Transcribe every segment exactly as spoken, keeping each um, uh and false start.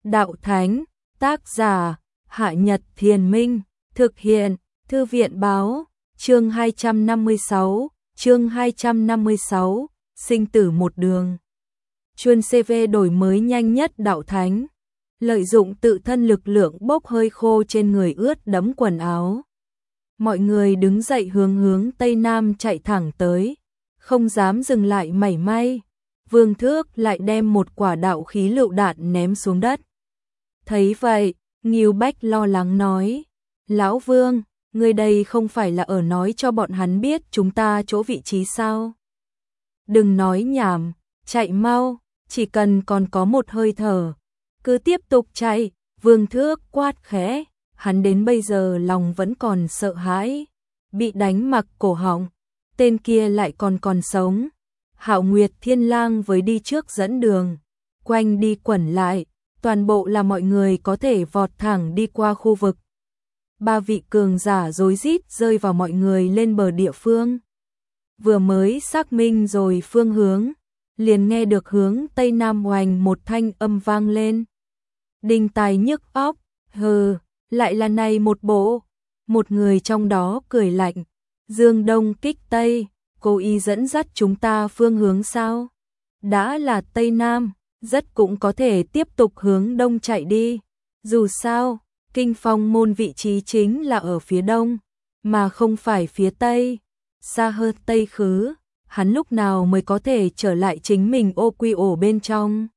đạo thánh, tác giả, Hạ Nhật Thiền Minh, thực hiện, Thư viện báo, chương hai trăm năm mươi sáu, chương hai trăm năm mươi sáu, sinh tử một đường. Chuyên xê vê đổi mới nhanh nhất đạo thánh, lợi dụng tự thân lực lượng bốc hơi khô trên người ướt đẫm quần áo. Mọi người đứng dậy hướng hướng Tây Nam chạy thẳng tới, không dám dừng lại mảy may. Vương Thước lại đem một quả đạo khí lựu đạn ném xuống đất. Thấy vậy, Ngưu Bách lo lắng nói, Lão Vương, người đây không phải là ở nói cho bọn hắn biết chúng ta chỗ vị trí sao? Đừng nói nhảm, chạy mau, chỉ cần còn có một hơi thở, cứ tiếp tục chạy. Vương Thước quát khẽ, hắn đến bây giờ lòng vẫn còn sợ hãi, bị đánh mặc cổ họng, tên kia lại còn còn sống. Hạo Nguyệt Thiên Lang với đi trước dẫn đường, quanh đi quẩn lại, toàn bộ là mọi người có thể vọt thẳng đi qua khu vực. Ba vị cường giả rối rít rơi vào mọi người lên bờ địa phương. Vừa mới xác minh rồi phương hướng, liền nghe được hướng Tây Nam oành một thanh âm vang lên. Đinh tai nhức óc, hừ, lại là này một bộ. Một người trong đó cười lạnh, Dương Đông kích Tây, cố ý dẫn dắt chúng ta phương hướng sao? Đã là Tây Nam, rất cũng có thể tiếp tục hướng Đông chạy đi. Dù sao, Kinh Phong môn vị trí chính là ở phía Đông, mà không phải phía Tây. Xa hơn Tây khứ, hắn lúc nào mới có thể trở lại chính mình ô quy ổ bên trong.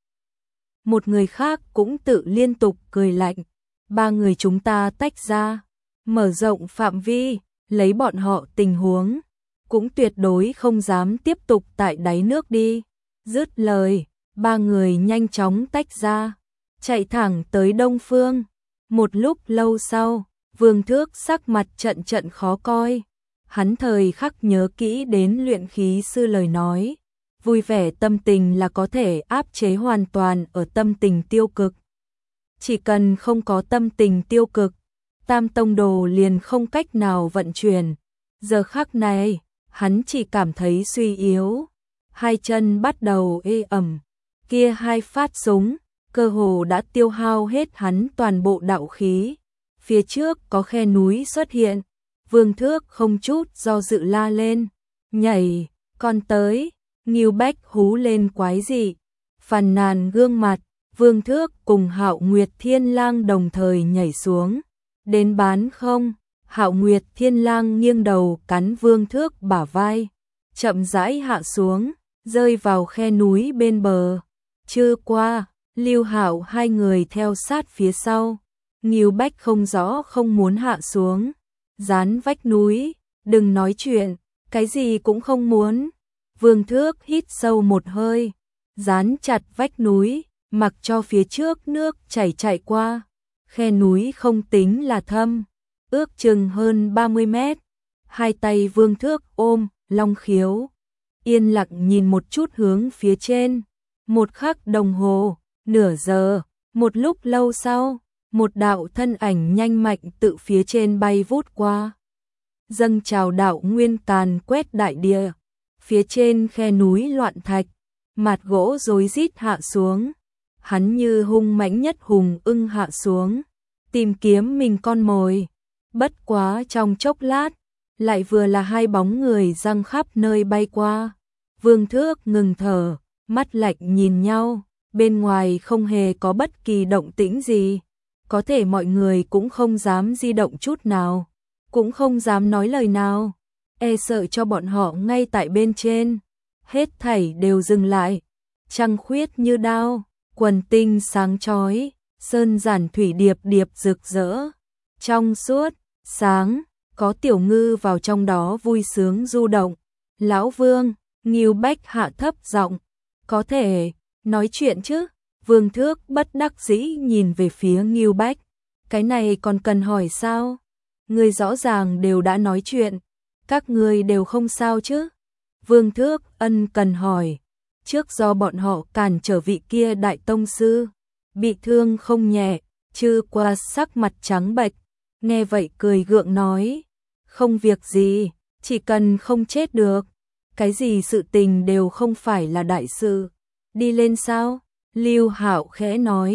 Một người khác cũng tự liên tục cười lạnh. Ba người chúng ta tách ra, mở rộng phạm vi, lấy bọn họ tình huống, cũng tuyệt đối không dám tiếp tục tại đáy nước đi. Dứt lời, ba người nhanh chóng tách ra, chạy thẳng tới đông phương. Một lúc lâu sau, Vương Thước sắc mặt trận trận khó coi. Hắn thời khắc nhớ kỹ đến luyện khí sư lời nói, vui vẻ tâm tình là có thể áp chế hoàn toàn ở tâm tình tiêu cực. Chỉ cần không có tâm tình tiêu cực, Tam Tông Đồ liền không cách nào vận chuyển. Giờ khắc này, hắn chỉ cảm thấy suy yếu, hai chân bắt đầu ê ẩm, kia hai phát súng, cơ hồ đã tiêu hao hết hắn toàn bộ đạo khí. Phía trước có khe núi xuất hiện, Vương Thước không chút do dự la lên, nhảy, con tới. Ngưu Bách hú lên quái dị, phàn nàn gương mặt. Vương Thước cùng Hạo Nguyệt Thiên Lang đồng thời nhảy xuống, đến bán không. Hạo Nguyệt Thiên Lang nghiêng đầu cắn Vương Thước bả vai, chậm rãi hạ xuống, rơi vào khe núi bên bờ. Chưa qua, Lưu Hạo hai người theo sát phía sau. Ngưu Bách không rõ không muốn hạ xuống, dán vách núi, đừng nói chuyện, cái gì cũng không muốn. Vương Thước hít sâu một hơi, dán chặt vách núi, mặc cho phía trước nước chảy chạy qua. Khe núi không tính là thâm, ước chừng hơn ba mươi mét. Hai tay Vương Thước ôm long khiếu, yên lặng nhìn một chút hướng phía trên. Một khắc đồng hồ, nửa giờ, một lúc lâu sau, một đạo thân ảnh nhanh mạnh tự phía trên bay vút qua. Dâng trào đạo nguyên càn quét đại địa, phía trên khe núi loạn thạch, mặt gỗ rối rít hạ xuống. Hắn như hung mãnh nhất hùng ưng hạ xuống, tìm kiếm mình con mồi. Bất quá trong chốc lát, lại vừa là hai bóng người giăng khắp nơi bay qua. Vương Thước ngừng thở, mắt lạnh nhìn nhau, bên ngoài không hề có bất kỳ động tĩnh gì. Có thể mọi người cũng không dám di động chút nào, cũng không dám nói lời nào, e sợ cho bọn họ ngay tại bên trên. Hết thảy đều dừng lại, trăng khuyết như đao, quần tinh sáng chói, sơn giản thủy điệp điệp rực rỡ, trong suốt, sáng, có tiểu ngư vào trong đó vui sướng du động. Lão Vương, Ngưu Bách hạ thấp giọng, có thể nói chuyện chứ? Vương Thước bất đắc dĩ nhìn về phía Ngưu Bách, cái này còn cần hỏi sao? Người rõ ràng đều đã nói chuyện, các người đều không sao chứ? Vương Thước ân cần hỏi, trước do bọn họ cản trở vị kia đại tông sư, bị thương không nhẹ. Chư qua sắc mặt trắng bệch, nghe vậy cười gượng nói, không việc gì, chỉ cần không chết được, cái gì sự tình đều không phải là đại sự. Đi lên sao? Lưu Hạo khẽ nói,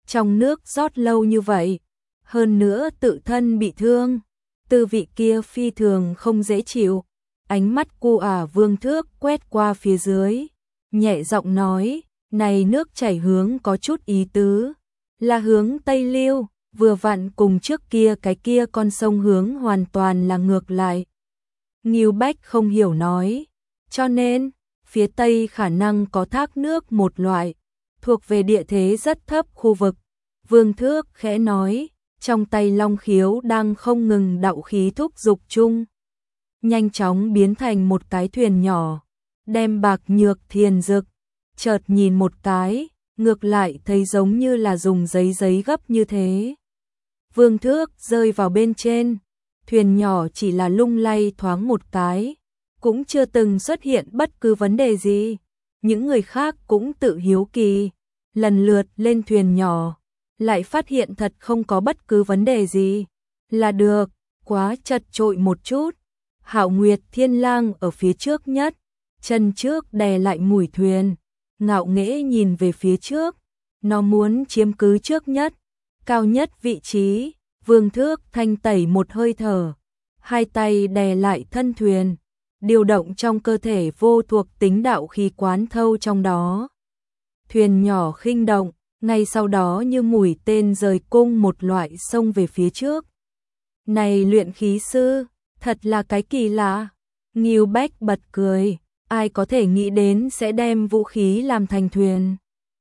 trong nước rót lâu như vậy, hơn nữa tự thân bị thương, tư vị kia phi thường không dễ chịu. Ánh mắt cu ả Vương Thước quét qua phía dưới, nhẹ giọng nói, này nước chảy hướng có chút ý tứ, là hướng Tây Lưu, vừa vặn cùng trước kia cái kia con sông hướng hoàn toàn là ngược lại. Ngưu Bách không hiểu nói, cho nên, phía Tây khả năng có thác nước một loại, thuộc về địa thế rất thấp khu vực. Vương Thước khẽ nói, trong tay Long Khiếu đang không ngừng đạo khí thúc dục chung, nhanh chóng biến thành một cái thuyền nhỏ, đem Bạc Nhược Thiền Dực, chợt nhìn một cái, ngược lại thấy giống như là dùng giấy giấy gấp như thế. Vương Thước rơi vào bên trên, thuyền nhỏ chỉ là lung lay thoáng một cái, cũng chưa từng xuất hiện bất cứ vấn đề gì. Những người khác cũng tự hiếu kỳ, lần lượt lên thuyền nhỏ, lại phát hiện thật không có bất cứ vấn đề gì. Là được, quá chật trội một chút. Hạo Nguyệt Thiên Lang ở phía trước nhất, chân trước đè lại mũi thuyền, ngạo nghễ nhìn về phía trước, nó muốn chiếm cứ trước nhất, cao nhất vị trí. Vương Thước thanh tẩy một hơi thở, hai tay đè lại thân thuyền, điều động trong cơ thể vô thuộc tính đạo khí quán thâu trong đó. Thuyền nhỏ khinh động, ngay sau đó như mũi tên rời cung một loại xông về phía trước. Này luyện khí sư, thật là cái kỳ lạ. Ngưu Bách bật cười, ai có thể nghĩ đến sẽ đem vũ khí làm thành thuyền.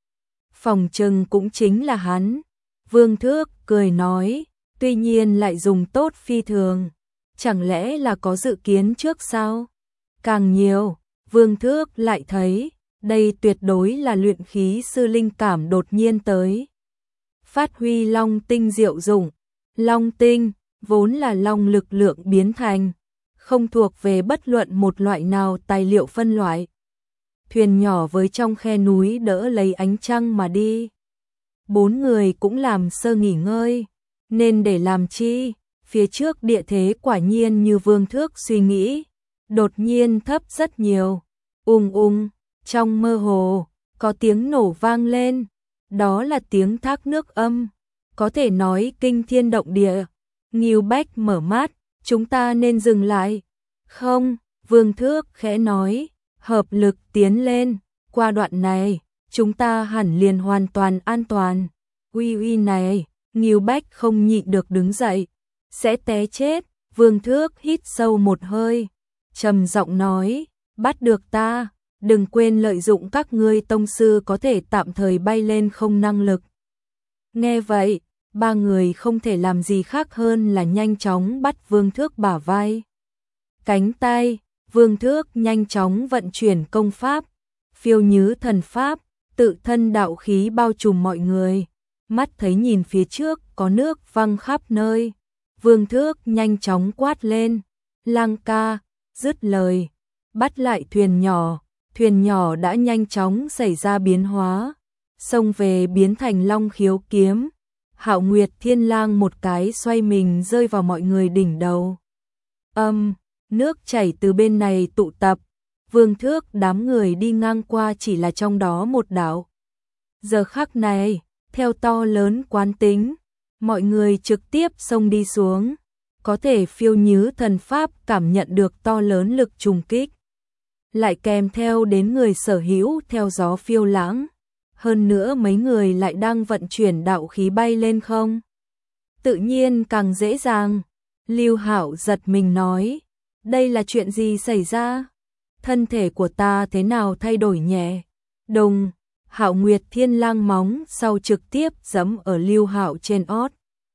Phòng trừng cũng chính là hắn. Vương Thước cười nói, tuy nhiên lại dùng tốt phi thường. Chẳng lẽ là có dự kiến trước sao? Càng nhiều, Vương Thước lại thấy, đây tuyệt đối là luyện khí sư linh cảm đột nhiên tới. Phát huy long tinh diệu dụng. Long tinh, vốn là long lực lượng biến thành, không thuộc về bất luận một loại nào tài liệu phân loại. Thuyền nhỏ với trong khe núi đỡ lấy ánh trăng mà đi. Bốn người cũng làm sơ nghỉ ngơi, nên để làm chi, phía trước địa thế quả nhiên như Vương Thước suy nghĩ, đột nhiên thấp rất nhiều. Ung ung, trong mơ hồ, có tiếng nổ vang lên, đó là tiếng thác nước âm, có thể nói kinh thiên động địa. Ngưu Bách mở mắt, chúng ta nên dừng lại. Không, Vương Thước khẽ nói, hợp lực tiến lên, qua đoạn này, chúng ta hẳn liền hoàn toàn an toàn. Uy uy này, Ngưu Bách không nhịn được đứng dậy, sẽ té chết. Vương Thước hít sâu một hơi, trầm giọng nói, bắt được ta, đừng quên lợi dụng các ngươi tông sư có thể tạm thời bay lên không năng lực. Nghe vậy, ba người không thể làm gì khác hơn là nhanh chóng bắt Vương Thước bả vai. Cánh tay, Vương Thước nhanh chóng vận chuyển công pháp, phiêu nhứ thần pháp, tự thân đạo khí bao trùm mọi người. Mắt thấy nhìn phía trước có nước văng khắp nơi. Vương Thước nhanh chóng quát lên, Lang ca, dứt lời, bắt lại thuyền nhỏ. Thuyền nhỏ đã nhanh chóng xảy ra biến hóa, xông về biến thành Long Khiếu kiếm. Hạo Nguyệt Thiên Lang một cái xoay mình rơi vào mọi người đỉnh đầu. Âm, um, nước chảy từ bên này tụ tập, Vương Thước đám người đi ngang qua chỉ là trong đó một đảo. Giờ khắc này, theo to lớn quán tính, mọi người trực tiếp xông đi xuống, có thể phiêu nhứ thần pháp cảm nhận được to lớn lực trùng kích. Lại kèm theo đến người sở hữu theo gió phiêu lãng. Hơn nữa mấy người lại đang vận chuyển đạo khí bay lên không. Tự nhiên càng dễ dàng. Lưu Hạo giật mình nói, đây là chuyện gì xảy ra? Thân thể của ta thế nào thay đổi nhẹ? Đồng, Hạo Nguyệt Thiên Lang móng sau trực tiếp giẫm ở Lưu Hạo trên ót.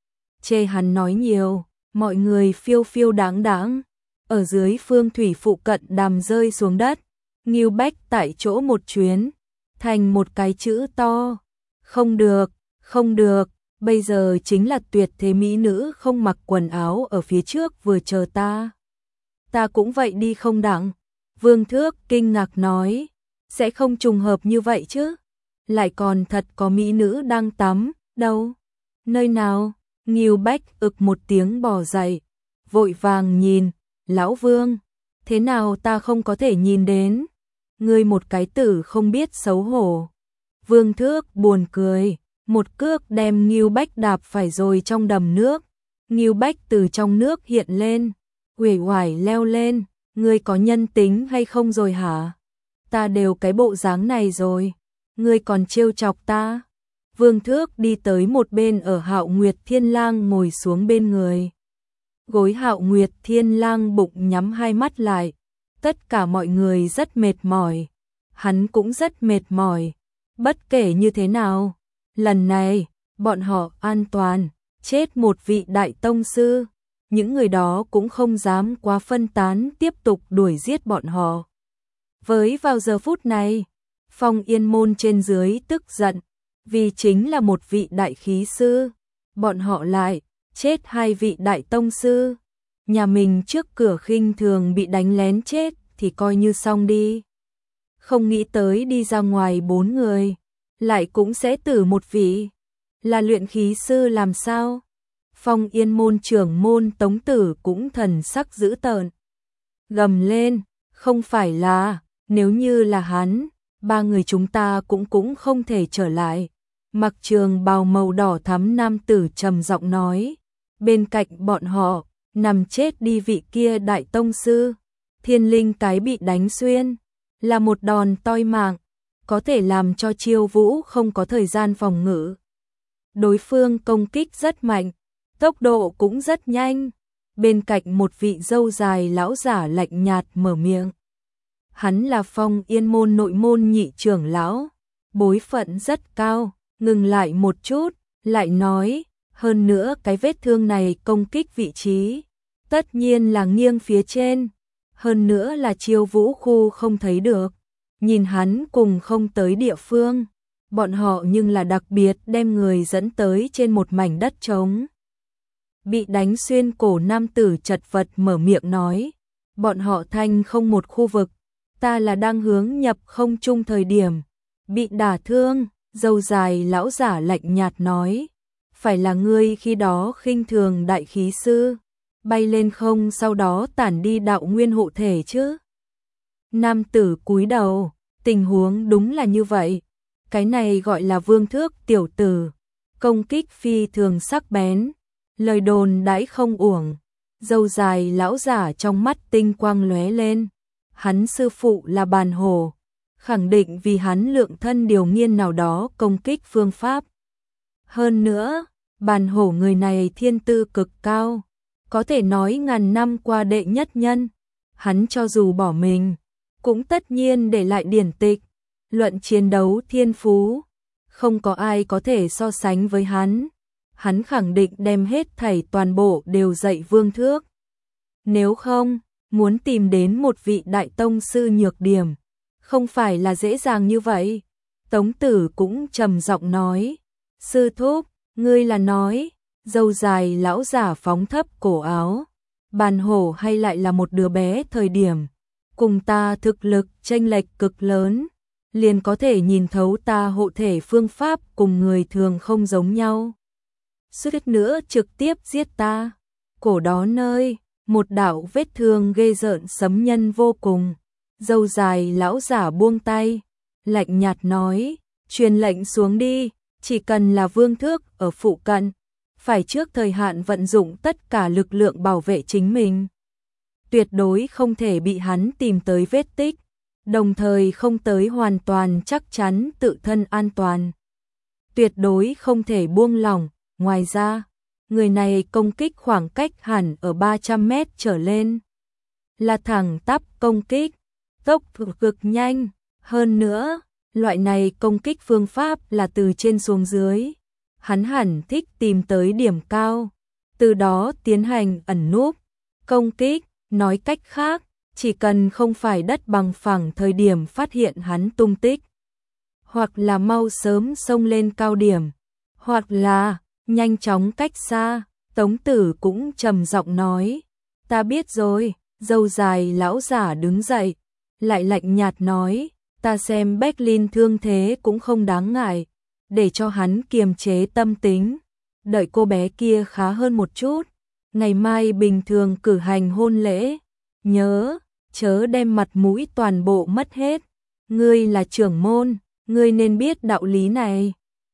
Chê hắn nói nhiều, mọi người phiêu phiêu đáng đáng. Ở dưới phương thủy phụ cận đàm rơi xuống đất. Ngưu Bách tại chỗ một chuyến, thành một cái chữ to. Không được, không được, bây giờ chính là tuyệt thế mỹ nữ không mặc quần áo ở phía trước vừa chờ ta. Ta cũng vậy đi không đặng. Vương Thước kinh ngạc nói, sẽ không trùng hợp như vậy chứ? Lại còn thật có mỹ nữ đang tắm, đâu? Nơi nào? Ngưu Bách ực một tiếng bò dậy, vội vàng nhìn, lão Vương, thế nào ta không có thể nhìn đến? Ngươi một cái tử không biết xấu hổ. Vương Thước buồn cười, một cước đem Ngưu Bách đạp phải rồi trong đầm nước. Ngưu Bách từ trong nước hiện lên, uể oải leo lên, ngươi có nhân tính hay không rồi hả? Ta đều cái bộ dáng này rồi, ngươi còn trêu chọc ta? Vương Thước đi tới một bên ở Hạo Nguyệt Thiên Lang ngồi xuống bên người. Gối Hạo Nguyệt Thiên Lang bụng nhắm hai mắt lại, tất cả mọi người rất mệt mỏi, hắn cũng rất mệt mỏi, bất kể như thế nào, lần này, bọn họ an toàn, chết một vị đại tông sư, những người đó cũng không dám quá phân tán tiếp tục đuổi giết bọn họ. Với vào giờ phút này, Phong Yên môn trên dưới tức giận, vì chính là một vị đại khí sư, bọn họ lại chết hai vị đại tông sư, nhà mình trước cửa khinh thường bị đánh lén chết thì coi như xong đi. Không nghĩ tới đi ra ngoài bốn người, lại cũng sẽ tử một vị, là luyện khí sư làm sao? Phong Yên môn trưởng môn Tống Tử cũng thần sắc dữ tợn, gầm lên, không phải là, nếu như là hắn, ba người chúng ta cũng cũng không thể trở lại. Mặc trường bào màu đỏ thắm nam tử trầm giọng nói, bên cạnh bọn họ, nằm chết đi vị kia đại tông sư, thiên linh cái bị đánh xuyên, là một đòn toi mạng, có thể làm cho Chiêu Vũ không có thời gian phòng ngự. Đối phương công kích rất mạnh, tốc độ cũng rất nhanh, bên cạnh một vị râu dài lão giả lạnh nhạt mở miệng. Hắn là Phong Yên môn nội môn nhị trưởng lão, bối phận rất cao, ngừng lại một chút, lại nói, hơn nữa cái vết thương này công kích vị trí, tất nhiên là nghiêng phía trên, hơn nữa là Chiêu Vũ khu không thấy được, nhìn hắn cùng không tới địa phương, bọn họ nhưng là đặc biệt đem người dẫn tới trên một mảnh đất trống. Bị đánh xuyên cổ nam tử chật vật mở miệng nói, bọn họ thanh không một khu vực, ta là đang hướng nhập không trung thời điểm, bị đả thương, râu dài lão giả lạnh nhạt nói, phải là ngươi khi đó khinh thường đại khí sư, bay lên không sau đó tản đi đạo nguyên hộ thể chứ. Nam tử cúi đầu, tình huống đúng là như vậy, cái này gọi là Vương Thước tiểu tử, công kích phi thường sắc bén, lời đồn đãi không uổng, râu dài lão giả trong mắt tinh quang lóe lên, hắn sư phụ là Bàn Hổ, khẳng định vì hắn lượng thân điều nghiên nào đó công kích phương pháp. Hơn nữa, Bàn Hổ người này thiên tư cực cao, có thể nói ngàn năm qua đệ nhất nhân, hắn cho dù bỏ mình, cũng tất nhiên để lại điển tịch, luận chiến đấu thiên phú, không có ai có thể so sánh với hắn, hắn khẳng định đem hết thảy toàn bộ đều dạy Vương Thước. Nếu không, muốn tìm đến một vị đại tông sư nhược điểm, không phải là dễ dàng như vậy. Tống Tử cũng trầm giọng nói, sư thúc, ngươi là nói, râu dài lão giả phóng thấp cổ áo, Bàn Hổ hay lại là một đứa bé thời điểm, cùng ta thực lực chênh lệch cực lớn, liền có thể nhìn thấu ta hộ thể phương pháp cùng người thường không giống nhau. Suýt nữa trực tiếp giết ta, cổ đó nơi, một đạo vết thương ghê rợn sấm nhân vô cùng, râu dài lão giả buông tay, lạnh nhạt nói, truyền lệnh xuống đi, chỉ cần là Vương Thước ở phụ cận, phải trước thời hạn vận dụng tất cả lực lượng bảo vệ chính mình. Tuyệt đối không thể bị hắn tìm tới vết tích, đồng thời không tới hoàn toàn chắc chắn tự thân an toàn. Tuyệt đối không thể buông lỏng, ngoài ra, người này công kích khoảng cách hẳn ở ba trăm mét trở lên. Là thẳng tắp công kích, tốc độ cực nhanh, hơn nữa, loại này công kích phương pháp là từ trên xuống dưới. Hắn hẳn thích tìm tới điểm cao, từ đó tiến hành ẩn núp, công kích, nói cách khác, chỉ cần không phải đất bằng phẳng thời điểm phát hiện hắn tung tích, hoặc là mau sớm xông lên cao điểm, hoặc là nhanh chóng cách xa. Tống Tử cũng trầm giọng nói, ta biết rồi. Râu dài lão giả đứng dậy, lại lạnh nhạt nói, ta xem Berlin thương thế cũng không đáng ngại, để cho hắn kiềm chế tâm tính, đợi cô bé kia khá hơn một chút, ngày mai bình thường cử hành hôn lễ, nhớ, chớ đem mặt mũi toàn bộ mất hết, ngươi là trưởng môn, ngươi nên biết đạo lý này.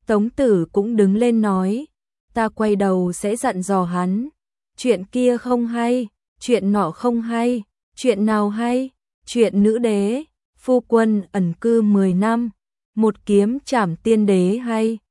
Tống Tử cũng đứng lên nói, ta quay đầu sẽ dặn dò hắn, chuyện kia không hay, chuyện nọ không hay, chuyện nào hay, chuyện nữ đế, phu quân ẩn cư mười năm, một kiếm trảm tiên đế hay.